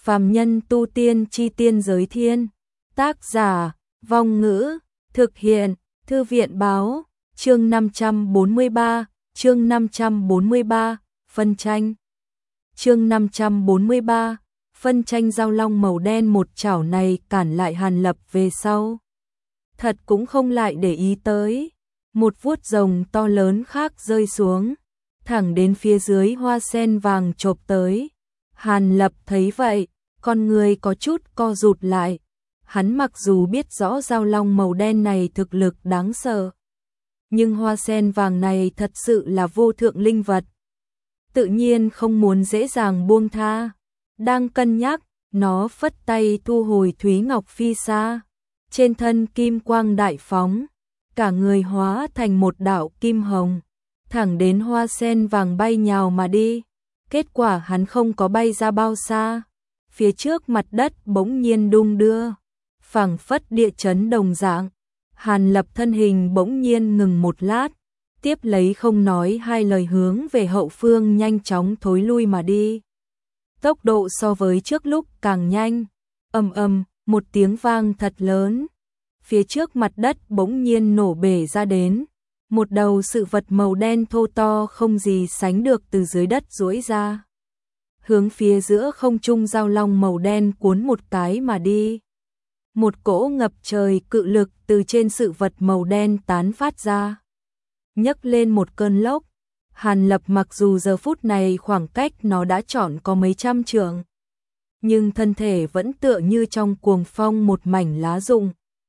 Phàm nhân tu tiên chi tiên giới thiên. Tác giả, Vong Ngữ, thực hiện, Thư viện báo, chương 543, chương 543, phân tranh. Chương 543, phân tranh giao long màu đen một chảo này cản lại Hàn Lập về sau. Thật cũng không lại để ý tới. Một vuốt rồng to lớn khác rơi xuống, thẳng đến phía dưới hoa sen vàng chộp tới. Hàn Lập thấy vậy, con người có chút co rụt lại. Hắn mặc dù biết rõ giao long màu đen này thực lực đáng sợ, nhưng hoa sen vàng này thật sự là vô thượng linh vật. Tự nhiên không muốn dễ dàng buông tha. Đang cân nhắc, nó phất tay thu hồi Thúy Ngọc Phi Sa. Trên thân kim quang đại phóng, cả người hóa thành một đạo kim hồng, thẳng đến hoa sen vàng bay nhào mà đi. Kết quả hắn không có bay ra bao xa, phía trước mặt đất bỗng nhiên đung đưa, phảng phất địa chấn đồng dạng. Hàn Lập thân hình bỗng nhiên ngừng một lát, tiếp lấy không nói hai lời hướng về hậu phương nhanh chóng thối lui mà đi. Tốc độ so với trước lúc càng nhanh. Ầm ầm, một tiếng vang thật lớn. Phía trước mặt đất bỗng nhiên nổ bể ra đến. Một đầu sự vật màu đen thô to không gì sánh được từ dưới đất duỗi ra, hướng phía giữa không trung giao long màu đen cuốn một cái mà đi. Một cỗ ngập trời cự lực từ trên sự vật màu đen tán phát ra, nhấc lên một cơn lốc. Hàn Lập mặc dù giờ phút này khoảng cách nó đã trọn có mấy trăm trượng, nhưng thân thể vẫn tựa như trong cuồng phong một mảnh lá rụng,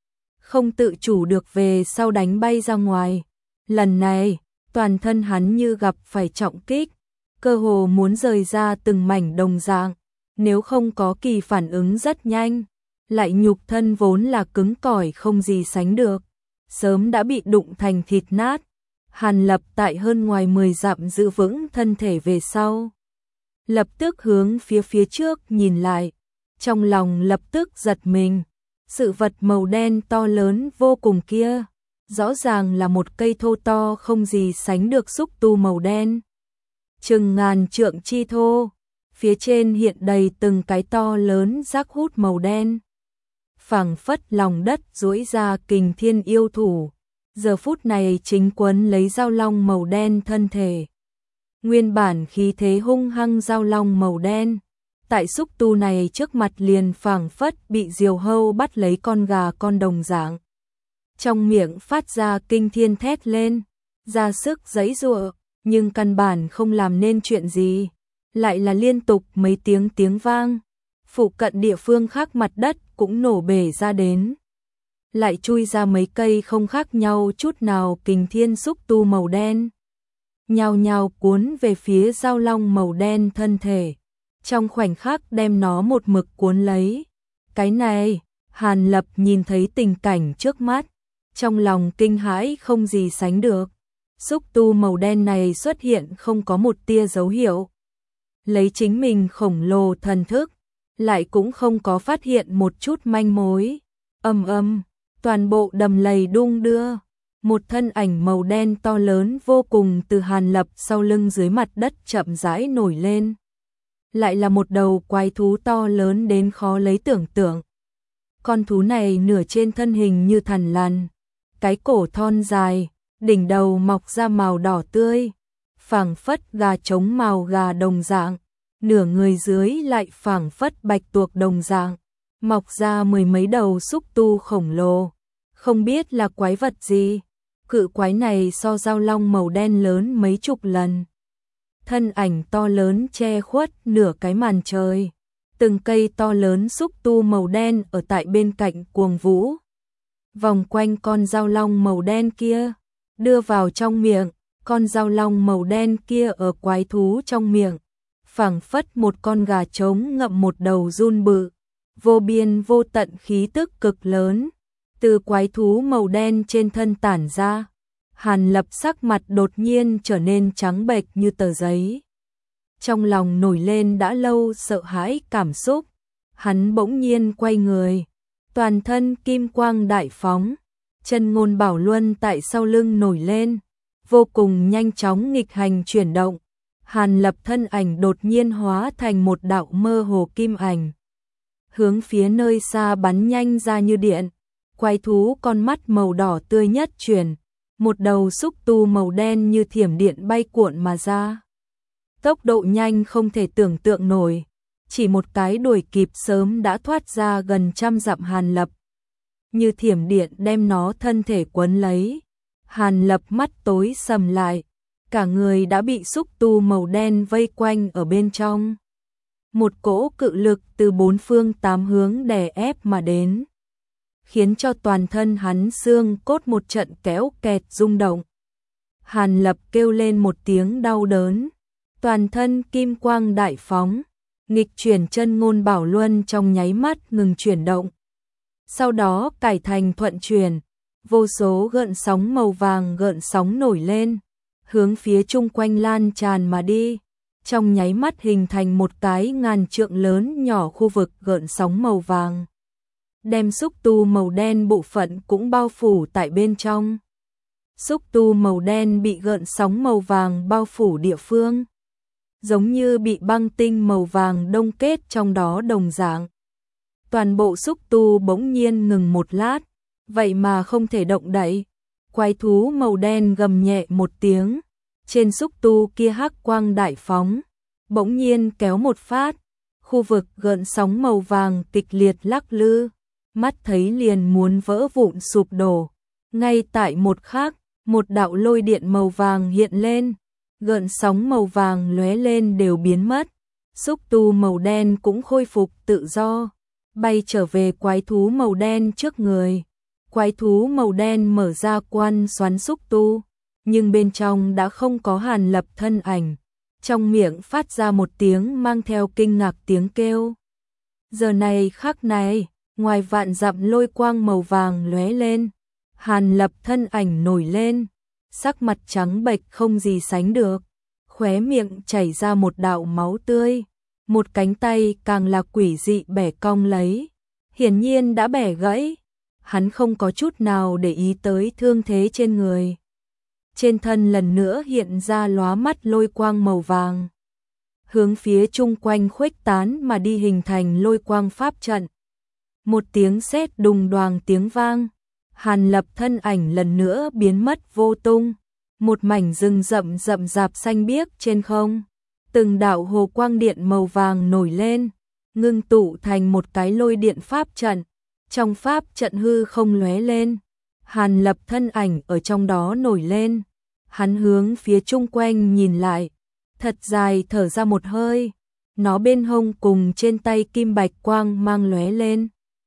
không tự chủ được về sau đánh bay ra ngoài. Lần này, toàn thân hắn như gặp phải trọng kích, cơ hồ muốn rời ra từng mảnh đồng dạng. Nếu không có kỳ phản ứng rất nhanh, lại nhục thân vốn là cứng cỏi không gì sánh được, sớm đã bị đụng thành thịt nát. Hàn Lập tại hơn ngoài 10 dặm giữ vững thân thể về sau, lập tức hướng phía trước nhìn lại, trong lòng lập tức giật mình. Sự vật màu đen to lớn vô cùng kia, rõ ràng là một cây thô to không gì sánh được xúc tu màu đen, chừng ngàn trượng chi thô, phía trên hiện đầy từng cái to lớn rác hút màu đen, phảng phất lòng đất duỗi ra kình thiên yêu thủ, giờ phút này chính quấn lấy giao long màu đen thân thể. Nguyên bản khí thế hung hăng giao long màu đen, tại xúc tu này trước mặt liền phảng phất bị diều hâu bắt lấy con gà con đồng dạng. Trong miệng phát ra kinh thiên thét lên, ra sức giãy giụa, nhưng căn bản không làm nên chuyện gì, lại là liên tục mấy tiếng vang. Phụ cận địa phương khác mặt đất cũng nổ bể ra đến, lại chui ra mấy cây không khác nhau chút nào kình thiên xúc tu màu đen, nhào nhào cuốn về phía giao long màu đen thân thể, trong khoảnh khắc đem nó một mực cuốn lấy. Cái này, Hàn Lập nhìn thấy tình cảnh trước mắt, trong lòng kinh hãi không gì sánh được. Xúc tu màu đen này xuất hiện không có một tia dấu hiệu, lấy chính mình khổng lồ thần thức, lại cũng không có phát hiện một chút manh mối. Ầm ầm, toàn bộ đầm lầy đung đưa, một thân ảnh màu đen to lớn vô cùng từ Hàn Lập sau lưng dưới mặt đất chậm rãi nổi lên. Lại là một đầu quái thú to lớn đến khó lấy tưởng tượng. Con thú này nửa trên thân hình như thằn lằn, cái cổ thon dài, đỉnh đầu mọc ra màu đỏ tươi, phảng phất gà trống màu gà đồng dạng, nửa người dưới lại phảng phất bạch tuộc đồng dạng, mọc ra mười mấy đầu xúc tu khổng lồ, không biết là quái vật gì. Cự quái này so giao long màu đen lớn mấy chục lần. Thân ảnh to lớn che khuất nửa cái màn trời, từng cây to lớn xúc tu màu đen ở tại bên cạnh cuồng vũ, vòng quanh con giao long màu đen kia, đưa vào trong miệng. Con giao long màu đen kia ở quái thú trong miệng, phảng phất một con gà trống ngậm một đầu giun bự, vô biên vô tận khí tức cực lớn từ quái thú màu đen trên thân tản ra. Hàn Lập sắc mặt đột nhiên trở nên trắng bệch như tờ giấy, trong lòng nổi lên đã lâu sợ hãi cảm xúc. Hắn bỗng nhiên quay người, toàn thân kim quang đại phóng, chân ngôn bảo luân tại sau lưng nổi lên, vô cùng nhanh chóng nghịch hành chuyển động. Hàn Lập thân ảnh đột nhiên hóa thành một đạo mơ hồ kim ảnh, hướng phía nơi xa bắn nhanh ra như điện. Quái thú con mắt màu đỏ tươi nhất chuyển, một đầu xúc tu màu đen như thiểm điện bay cuộn mà ra. Tốc độ nhanh không thể tưởng tượng nổi, chỉ một cái đuổi kịp sớm đã thoát ra gần trăm dặm Hàn Lập. Như thiểm điện đem nó thân thể quấn lấy. Hàn Lập mắt tối sầm lại, cả người đã bị xúc tu màu đen vây quanh ở bên trong. Một cỗ cự lực từ bốn phương tám hướng đè ép mà đến, khiến cho toàn thân hắn xương cốt một trận kéo kẹt rung động. Hàn Lập kêu lên một tiếng đau đớn, toàn thân kim quang đại phóng, nghịch chuyển chân ngôn bảo luân trong nháy mắt ngừng chuyển động. Sau đó cải thành thuận chuyển, vô số gợn sóng màu vàng gợn sóng nổi lên, hướng phía chung quanh lan tràn mà đi, trong nháy mắt hình thành một cái ngàn trượng lớn nhỏ khu vực gợn sóng màu vàng. Đem xúc tu màu đen bộ phận cũng bao phủ tại bên trong. Xúc tu màu đen bị gợn sóng màu vàng bao phủ địa phương, giống như bị băng tinh màu vàng đông kết trong đó đồng dạng. Toàn bộ xúc tu bỗng nhiên ngừng một lát, vậy mà không thể động đậy. Quái thú màu đen gầm nhẹ một tiếng, trên xúc tu kia hắc quang đại phóng, bỗng nhiên kéo một phát, khu vực gợn sóng màu vàng kịch liệt lắc lư, mắt thấy liền muốn vỡ vụn sụp đổ. Ngay tại một khắc, một đạo lôi điện màu vàng hiện lên, gợn sóng màu vàng lóe lên đều biến mất, xúc tu màu đen cũng khôi phục tự do, bay trở về quái thú màu đen trước người. Quái thú màu đen mở ra quan xoắn xúc tu, nhưng bên trong đã không có Hàn Lập thân ảnh, trong miệng phát ra một tiếng mang theo kinh ngạc tiếng kêu. Giờ này khắc này, ngoài vạn dặm lôi quang màu vàng lóe lên, Hàn Lập thân ảnh nổi lên, sắc mặt trắng bệch không gì sánh được, khóe miệng chảy ra một đạo máu tươi, một cánh tay càng là quỷ dị bẻ cong lấy, hiển nhiên đã bẻ gãy. Hắn không có chút nào để ý tới thương thế trên người. Trên thân lần nữa hiện ra lóa mắt lôi quang màu vàng, hướng phía chung quanh khuếch tán mà đi hình thành lôi quang pháp trận. Một tiếng sét đùng đoàng tiếng vang, Hàn Lập thân ảnh lần nữa biến mất vô tung, một mảnh rừng rậm rậm rạp xanh biếc trên không. Từng đạo hồ quang điện màu vàng nổi lên, ngưng tụ thành một cái lôi điện pháp trận. Trong pháp trận hư không lóe lên, Hàn Lập thân ảnh ở trong đó nổi lên. Hắn hướng phía chung quanh nhìn lại, thật dài thở ra một hơi, nó bên hông cùng trên tay kim bạch quang mang lóe lên.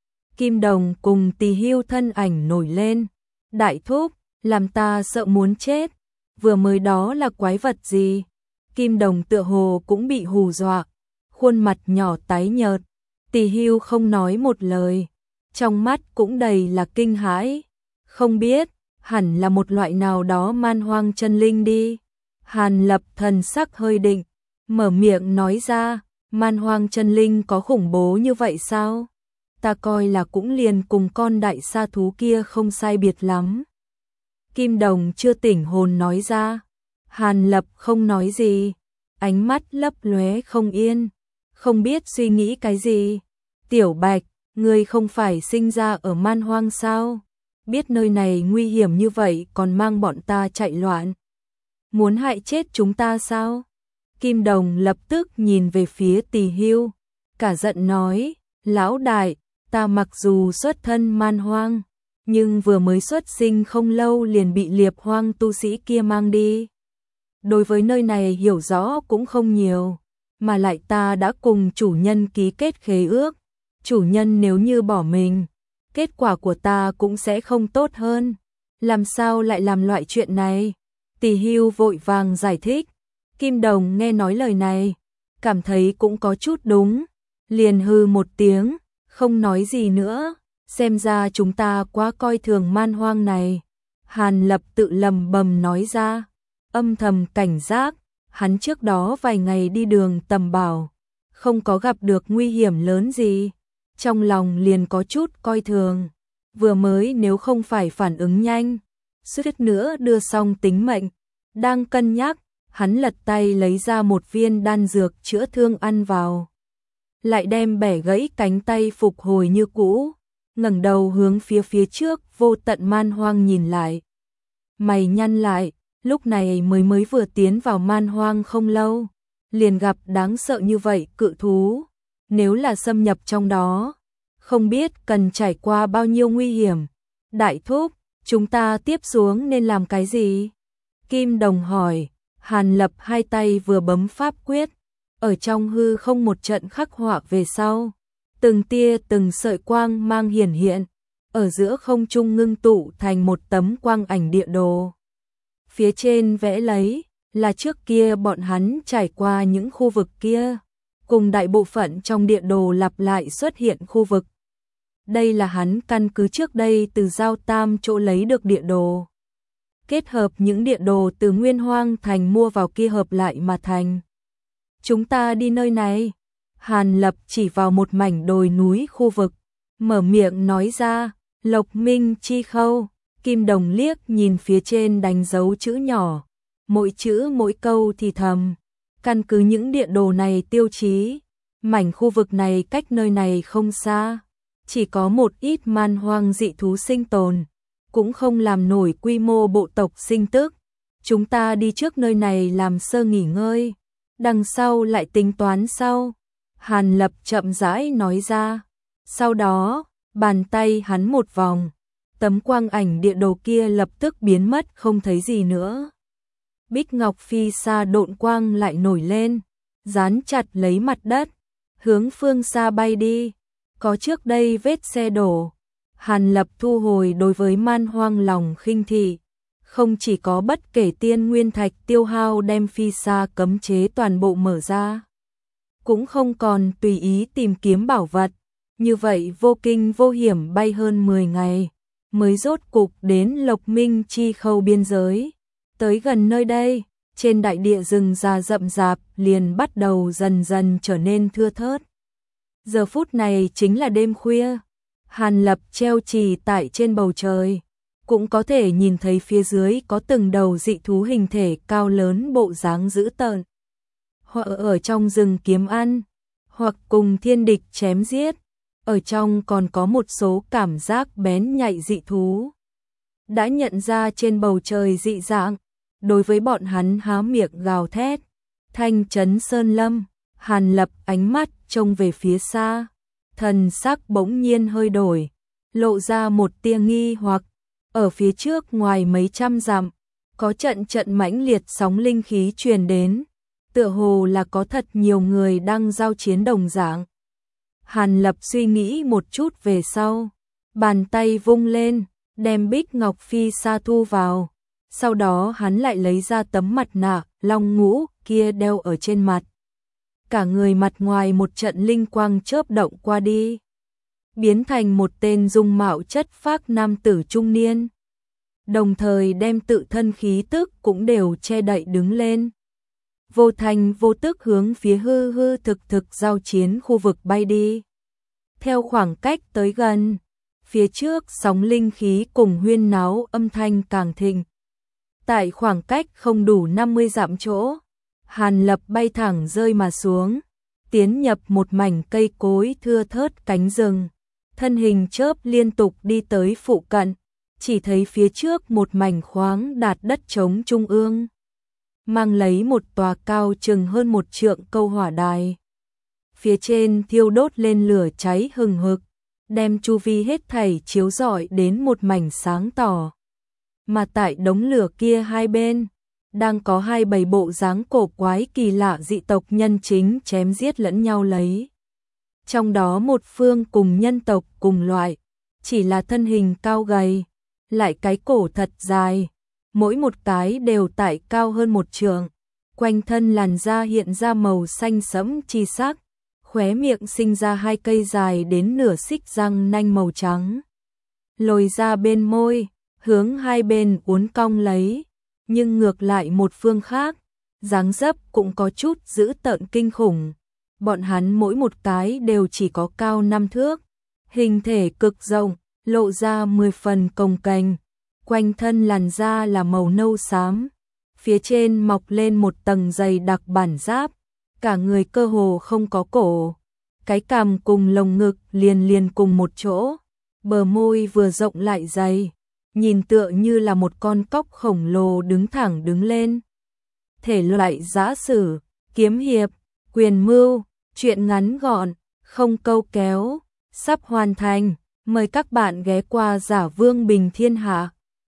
Kim Đồng cùng Tỳ Hưu thân ảnh nổi lên, đại thúc, làm ta sợ muốn chết, vừa mới đó là quái vật gì? Kim Đồng tựa hồ cũng bị hù dọa, khuôn mặt nhỏ tái nhợt, Tỳ Hưu không nói một lời, trong mắt cũng đầy là kinh hãi, không biết, hẳn là một loại nào đó man hoang chân linh đi. Hàn Lập thần sắc hơi định, mở miệng nói ra, man hoang chân linh có khủng bố như vậy sao? Ta coi là cũng liền cùng con đại sa thú kia không sai biệt lắm. Kim Đồng chưa tỉnh hồn nói ra, Hàn Lập không nói gì, ánh mắt lấp lóe không yên, không biết suy nghĩ cái gì. Tiểu Bạch, ngươi không phải sinh ra ở man hoang sao? Biết nơi này nguy hiểm như vậy còn mang bọn ta chạy loạn. Muốn hại chết chúng ta sao? Kim Đồng lập tức nhìn về phía Tỳ Hưu, cả giận nói, lão đại, ta mặc dù xuất thân man hoang, nhưng vừa mới xuất sinh không lâu liền bị liệp hoang tu sĩ kia mang đi. Đối với nơi này hiểu rõ cũng không nhiều, mà lại ta đã cùng chủ nhân ký kết khế ước. Chủ nhân nếu như bỏ mình, kết quả của ta cũng sẽ không tốt hơn. Làm sao lại làm loại chuyện này? Tỳ Hưu vội vàng giải thích. Kim Đồng nghe nói lời này, cảm thấy cũng có chút đúng, liền hư một tiếng, không nói gì nữa. Xem ra chúng ta quá coi thường man hoang này. Hàn Lập tự lầm bầm nói ra, âm thầm cảnh giác. Hắn trước đó vài ngày đi đường tầm bảo, không có gặp được nguy hiểm lớn gì, trong lòng liền có chút coi thường. Vừa mới nếu không phải phản ứng nhanh, suýt nữa đưa xong tính mệnh. Đang cân nhắc, hắn lật tay lấy ra một viên đan dược chữa thương ăn vào. lại đem bẻ gãy cánh tay phục hồi như cũ, ngẩng đầu hướng phía trước vô tận man hoang nhìn lại. Mày nhăn lại, lúc này mới vừa tiến vào man hoang không lâu, liền gặp đáng sợ như vậy cự thú, nếu là xâm nhập trong đó, không biết cần trải qua bao nhiêu nguy hiểm. Đại thúc, chúng ta tiếp xuống nên làm cái gì? Kim Đồng hỏi. Hàn Lập hai tay vừa bấm pháp quyết, ở trong hư không một trận khắc họa về sau, từng tia từng sợi quang mang hiển hiện, ở giữa không trung ngưng tụ thành một tấm quang ảnh địa đồ. Phía trên vẽ lấy là trước kia bọn hắn trải qua những khu vực kia, cùng đại bộ phận trong địa đồ lặp lại xuất hiện khu vực. Đây là hắn căn cứ trước đây từ Giao Tam chỗ lấy được địa đồ, kết hợp những địa đồ từ Nguyên Hoang Thành mua vào kia hợp lại mà thành. Chúng ta đi nơi này. Hàn Lập chỉ vào một mảnh đồi núi khu vực, mở miệng nói ra, Lộc Minh Chi Khâu. Kim Đồng liếc nhìn phía trên đánh dấu chữ nhỏ, mỗi chữ mỗi câu thì thầm, căn cứ những địa đồ này tiêu chí, mảnh khu vực này cách nơi này không xa, chỉ có một ít man hoang dị thú sinh tồn, cũng không làm nổi quy mô bộ tộc sinh tức. Chúng ta đi trước nơi này làm sơ nghỉ ngơi, đằng sau lại tính toán sau. Hàn Lập chậm rãi nói ra. Sau đó, bàn tay hắn một vòng, tấm quang ảnh địa đồ kia lập tức biến mất không thấy gì nữa. Bích Ngọc Phi xa độn quang lại nổi lên, dán chặt lấy mặt đất, hướng phương xa bay đi. Có trước đây vết xe đổ. Hàn Lập thu hồi đối với man hoang lòng khinh thị, không chỉ có bất kể tiên nguyên thạch tiêu hao đem phi xa cấm chế toàn bộ mở ra, cũng không còn tùy ý tìm kiếm bảo vật, như vậy vô kinh vô hiểm bay hơn 10 ngày, mới rốt cục đến Lộc Minh Chi Khâu biên giới. Tới gần nơi đây, trên đại địa rừng già rậm rạp liền bắt đầu dần dần trở nên thưa thớt. Giờ phút này chính là đêm khuya. Hàn Lập treo chì tại trên bầu trời, cũng có thể nhìn thấy phía dưới có từng đầu dị thú hình thể cao lớn bộ dáng dữ tợn, hoặc ở trong rừng kiếm ăn, hoặc cùng thiên địch chém giết, ở trong còn có một số cảm giác bén nhạy dị thú. Đã nhận ra trên bầu trời dị dạng, đối với bọn hắn há miệng gào thét. Thanh trấn sơn lâm, Hàn Lập ánh mắt trông về phía xa, thần sắc bỗng nhiên hơi đổi, lộ ra một tia nghi hoặc. Ở phía trước ngoài mấy trăm dặm, có trận mãnh liệt sóng linh khí truyền đến, tựa hồ là có thật nhiều người đang giao chiến đồng dạng. Hàn Lập suy nghĩ một chút về sau, bàn tay vung lên, đem Bích Ngọc Phi sa thu vào, sau đó hắn lại lấy ra tấm mặt nạ long ngũ kia đeo ở trên mặt. Cả người mặt ngoài một trận linh quang chớp động qua đi, biến thành một tên dung mạo chất phác nam tử trung niên, đồng thời đem tự thân khí tức cũng đều che đậy đứng lên. Vô thành vô tức hướng phía hư hư thực giao chiến khu vực bay đi. Theo khoảng cách tới gần, phía trước sóng linh khí cùng huyên náo âm thanh càng thịnh. Tại khoảng cách không đủ 50 dặm chỗ, Hàn Lập bay thẳng rơi mà xuống, tiến nhập một mảnh cây cối thưa thớt cánh rừng, thân hình chớp liên tục đi tới phụ cận, chỉ thấy phía trước một mảnh khoáng đạt đất trống trung ương, mang lấy một tòa cao chừng hơn 1 trượng câu hỏa đài. Phía trên thiêu đốt lên lửa cháy hừng hực, đem chu vi hết thảy chiếu rọi đến một mảnh sáng tỏ. Mà tại đống lửa kia hai bên, đang có hai bầy bộ dáng cổ quái kỳ lạ dị tộc nhân chính chém giết lẫn nhau lấy. Trong đó một phương cùng nhân tộc cùng loại, chỉ là thân hình cao gầy, lại cái cổ thật dài, mỗi một cái đều tại cao hơn 1 trượng, quanh thân làn da hiện ra màu xanh sẫm chi sắc, khóe miệng sinh ra 2 cây dài đến nửa xích răng nanh màu trắng, lồi ra bên môi, hướng hai bên uốn cong lấy, nhưng ngược lại một phương khác, dáng dấp cũng có chút dữ tợn kinh khủng. Bọn hắn mỗi một cái đều chỉ có cao 5 thước, hình thể cực rộng, lộ ra 10 phần cồng kềnh, quanh thân làn da là màu nâu xám, phía trên mọc lên một tầng dày đặc bản giáp, cả người cơ hồ không có cổ, cái cằm cùng lồng ngực liền liền cùng một chỗ, bờ môi vừa rộng lại dày, nhìn tựa như là một con cóc khổng lồ đứng thẳng đứng lên. Thể loại giã sử, kiếm hiệp, quyền mưu, truyện ngắn gọn, không câu kéo, sắp hoàn thành. Mời các bạn ghé qua Giả Vương Bình Thiên Hạ.